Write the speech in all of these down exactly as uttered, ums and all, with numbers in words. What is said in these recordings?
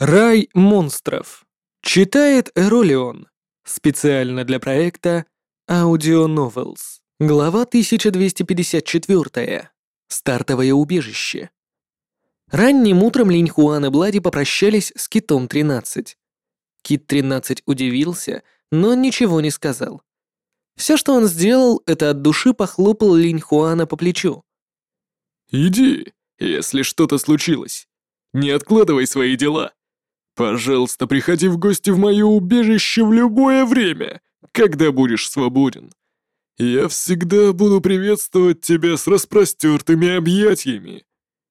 Рай монстров. Читает Эролион. Специально для проекта Audio Novels. Глава тысяча двести пятьдесят четыре. Стартовое убежище. Ранним утром Линь Хуан и Блади попрощались с Китом тринадцать. Кит тринадцать удивился, но ничего не сказал. Все, что он сделал, это от души похлопал Линь Хуана по плечу. «Иди, если что-то случилось. Не откладывай свои дела. Пожалуйста, приходи в гости в мое убежище в любое время, когда будешь свободен. Я всегда буду приветствовать тебя с распростертыми объятиями».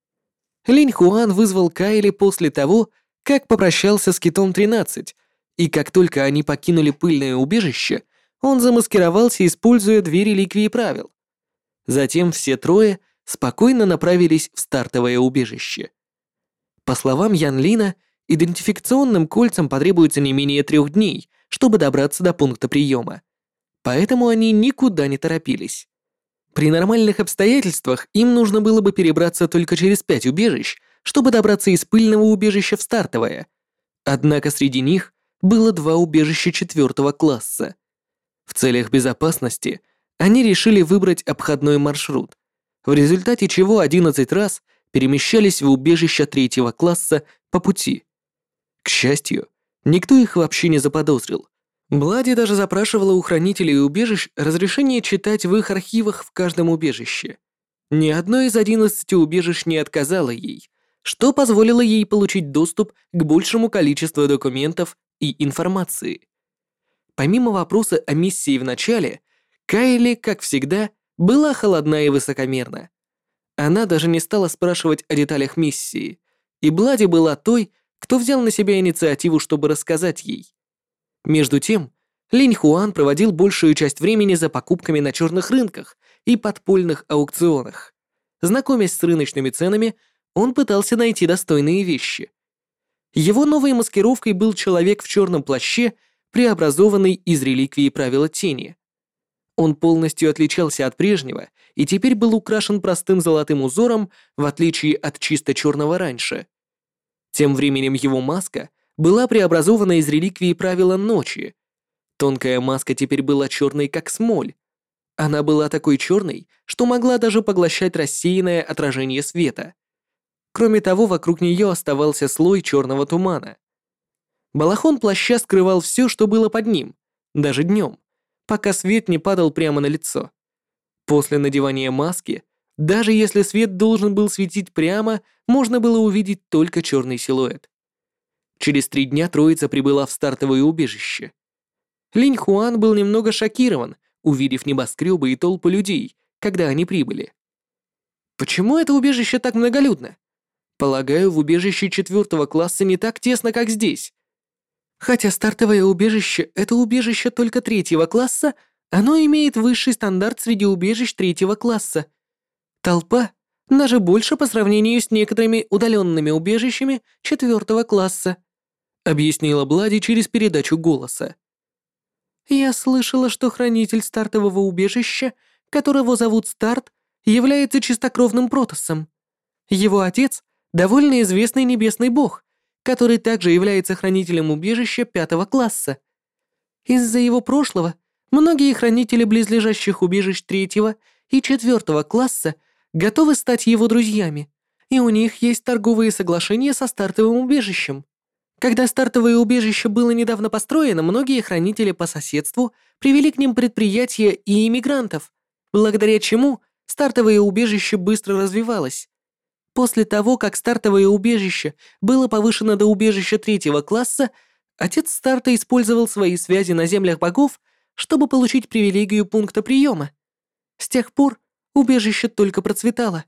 Линь Хуан вызвал Кайли после того, как попрощался с Китом тринадцать, и как только они покинули пыльное убежище, он замаскировался, используя две реликвии правил. Затем все трое спокойно направились в стартовое убежище. По словам Ян Лина, идентификационным кольцам потребуется не менее трех дней, чтобы добраться до пункта приема. Поэтому они никуда не торопились. При нормальных обстоятельствах им нужно было бы перебраться только через пять убежищ, чтобы добраться из пыльного убежища в стартовое. Однако среди них было два убежища четвертого класса. В целях безопасности они решили выбрать обходной маршрут, в результате чего одиннадцать раз перемещались в убежище третьего класса по пути. К счастью, никто их вообще не заподозрил. Блади даже запрашивала у хранителей убежищ разрешение читать в их архивах в каждом убежище. Ни одно из одиннадцати убежищ не отказало ей, что позволило ей получить доступ к большему количеству документов и информации. Помимо вопроса о миссии в начале, Кайли, как всегда, была холодна и высокомерна. Она даже не стала спрашивать о деталях миссии, и Блади была той, кто взял на себя инициативу, чтобы рассказать ей. Между тем, Линь Хуан проводил большую часть времени за покупками на черных рынках и подпольных аукционах. Знакомясь с рыночными ценами, он пытался найти достойные вещи. Его новой маскировкой был человек в черном плаще, преобразованный из реликвии правила тени. Он полностью отличался от прежнего и теперь был украшен простым золотым узором, в отличие от чисто черного раньше. Тем временем его маска была преобразована из реликвии правила ночи. Тонкая маска теперь была черной, как смоль. Она была такой черной, что могла даже поглощать рассеянное отражение света. Кроме того, вокруг нее оставался слой черного тумана. Балахон плаща скрывал все, что было под ним, даже днем, пока свет не падал прямо на лицо. После надевания маски, даже если свет должен был светить прямо, можно было увидеть только черный силуэт. Через три дня троица прибыла в стартовое убежище. Линь Хуан был немного шокирован, увидев небоскребы и толпы людей, когда они прибыли. Почему это убежище так многолюдно? Полагаю, в убежище четвертого класса не так тесно, как здесь. Хотя стартовое убежище — это убежище только третьего класса, оно имеет высший стандарт среди убежищ третьего класса. Толпа даже больше по сравнению с некоторыми удаленными убежищами четвертого класса, объяснила Блади через передачу голоса. Я слышала, что хранитель стартового убежища, которого зовут Старт, является чистокровным протоссом. Его отец — довольно известный небесный бог, который также является хранителем убежища пятого класса. Из-за его прошлого многие хранители близлежащих убежищ третьего и четвертого класса готовы стать его друзьями, и у них есть торговые соглашения со стартовым убежищем. Когда стартовое убежище было недавно построено, многие хранители по соседству привели к ним предприятия и иммигрантов, благодаря чему стартовое убежище быстро развивалось. После того, как стартовое убежище было повышено до убежища третьего класса, отец Старта использовал свои связи на землях богов, чтобы получить привилегию пункта приема. С тех пор убежище только процветало.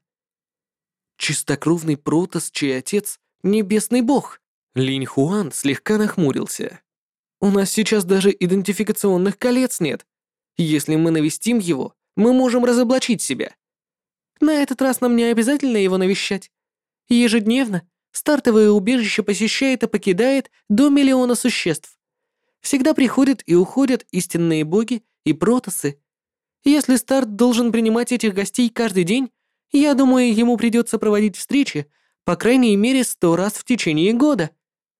Чистокровный протосс, чей отец — небесный бог. Линь Хуан слегка нахмурился. У нас сейчас даже идентификационных колец нет. Если мы навестим его, мы можем разоблачить себя. На этот раз нам не обязательно его навещать. Ежедневно стартовое убежище посещает и покидает до миллиона существ. Всегда приходят и уходят истинные боги и протоссы. Если Старт должен принимать этих гостей каждый день, я думаю, ему придется проводить встречи по крайней мере сто раз в течение года.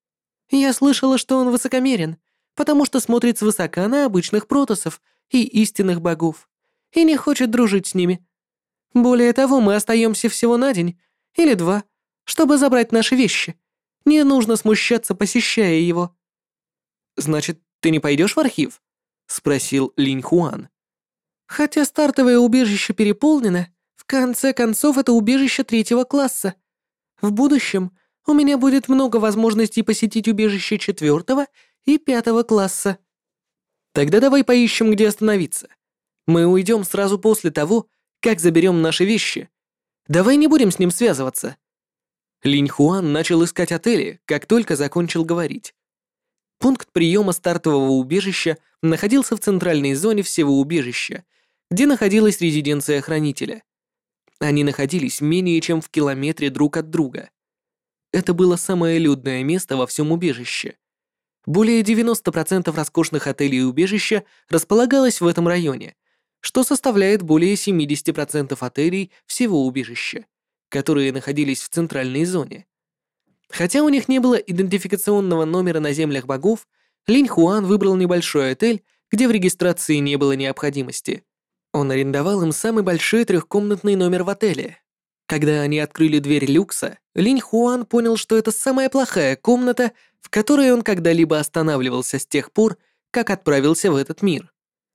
Я слышала, что он высокомерен, потому что смотрит свысока на обычных протоссов и истинных богов, и не хочет дружить с ними. Более того, мы остаемся всего на день или два, чтобы забрать наши вещи. Не нужно смущаться, посещая его». «Значит, ты не пойдешь в архив?» — спросил Линь Хуан. «Хотя стартовое убежище переполнено, в конце концов это убежище третьего класса. В будущем у меня будет много возможностей посетить убежище четвертого и пятого класса». «Тогда давай поищем, где остановиться. Мы уйдем сразу после того, как заберем наши вещи. Давай не будем с ним связываться». Линь Хуан начал искать отели, как только закончил говорить. Пункт приема стартового убежища находился в центральной зоне всего убежища, где находилась резиденция хранителя. Они находились менее чем в километре друг от друга. Это было самое людное место во всем убежище. Более девяноста процентов роскошных отелей убежища располагалось в этом районе, что составляет более семидесяти процентов отелей всего убежища, которые находились в центральной зоне. Хотя у них не было идентификационного номера на землях богов, Линь Хуан выбрал небольшой отель, где в регистрации не было необходимости. Он арендовал им самый большой трехкомнатный номер в отеле. Когда они открыли дверь люкса, Линь Хуан понял, что это самая плохая комната, в которой он когда-либо останавливался с тех пор, как отправился в этот мир.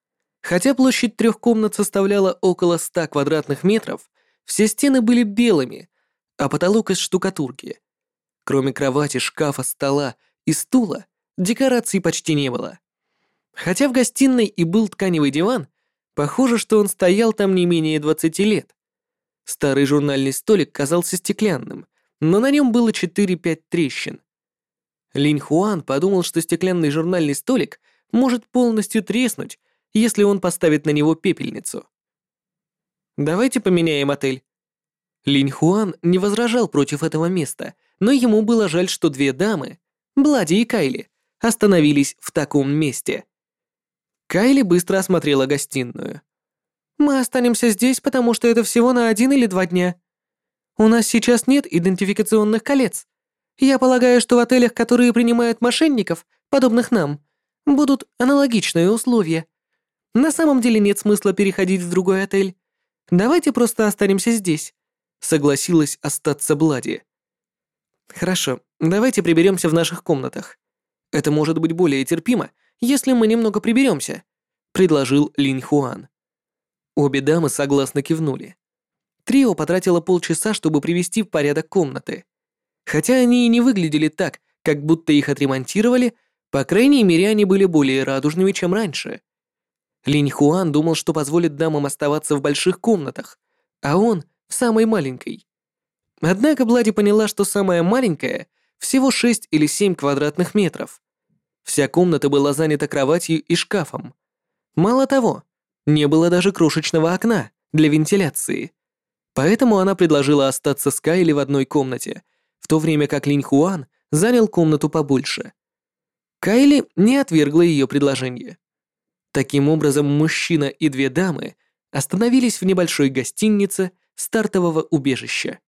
Хотя площадь трех комнат составляла около ста квадратных метров, все стены были белыми, а потолок из штукатурки. Кроме кровати, шкафа, стола и стула, декораций почти не было. Хотя в гостиной и был тканевый диван, похоже, что он стоял там не менее двадцати лет. Старый журнальный столик казался стеклянным, но на нем было четыре-пять трещин. Линь Хуан подумал, что стеклянный журнальный столик может полностью треснуть, если он поставит на него пепельницу. «Давайте поменяем отель». Линь Хуан не возражал против этого места, но ему было жаль, что две дамы, Блади и Кайли, остановились в таком месте. Кайли быстро осмотрела гостиную. «Мы останемся здесь, потому что это всего на один или два дня. У нас сейчас нет идентификационных колец. Я полагаю, что в отелях, которые принимают мошенников, подобных нам, будут аналогичные условия. На самом деле нет смысла переходить в другой отель. Давайте просто останемся здесь», — согласилась остаться Блади. «Хорошо, давайте приберемся в наших комнатах. Это может быть более терпимо, если мы немного приберемся», — предложил Линь Хуан. Обе дамы согласно кивнули. Трио потратило полчаса, чтобы привести в порядок комнаты. Хотя они и не выглядели так, как будто их отремонтировали, по крайней мере, они были более радужными, чем раньше. Линь Хуан думал, что позволит дамам оставаться в больших комнатах, а он в самой маленькой. Однако Блади поняла, что самая маленькая всего шесть или семь квадратных метров. Вся комната была занята кроватью и шкафом. Мало того, не было даже крошечного окна для вентиляции. Поэтому она предложила остаться с Кайли в одной комнате, в то время как Линь Хуан занял комнату побольше. Кайли не отвергла ее предложение. Таким образом, мужчина и две дамы остановились в небольшой гостинице стартового убежища.